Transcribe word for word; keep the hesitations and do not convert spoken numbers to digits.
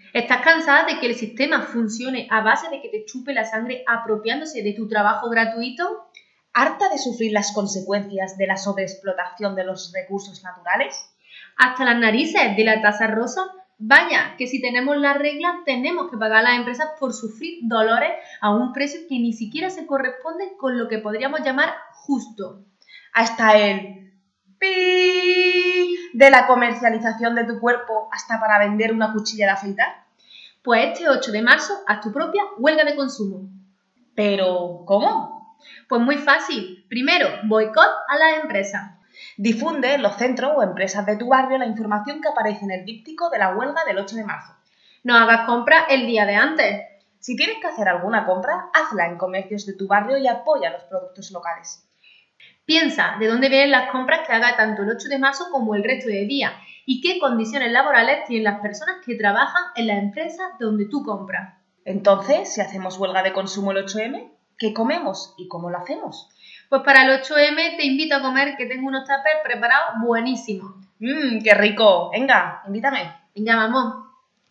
¿Estás cansada de que el sistema funcione a base de que te chupe la sangre apropiándose de tu trabajo gratuito? ¿Harta de sufrir las consecuencias de la sobreexplotación de los recursos naturales? ¿Hasta las narices de la tasa rosa? Vaya, que si tenemos las reglas tenemos que pagar a las empresas por sufrir dolores a un precio que ni siquiera se corresponde con lo que podríamos llamar justo. Hasta el pi de la comercialización de tu cuerpo hasta para vender una cuchilla de afeitar. Pues este ocho de marzo haz tu propia huelga de consumo. ¿Pero cómo? Pues muy fácil. Primero, boicot a las empresas. Difunde en los centros o empresas de tu barrio la información que aparece en el díptico de la huelga del ocho de marzo. No hagas compras el día de antes. Si tienes que hacer alguna compra, hazla en comercios de tu barrio y apoya los productos locales. Piensa de dónde vienen las compras que haga tanto el ocho de marzo como el resto de días y qué condiciones laborales tienen las personas que trabajan en las empresas donde tú compras. Entonces, si hacemos huelga de consumo el ocho eme, ¿qué comemos y cómo lo hacemos? Pues para el ocho eme te invito a comer, que tengo unos tuppers preparados buenísimos. ¡Mmm, qué rico! Venga, invítame. Venga, vamos.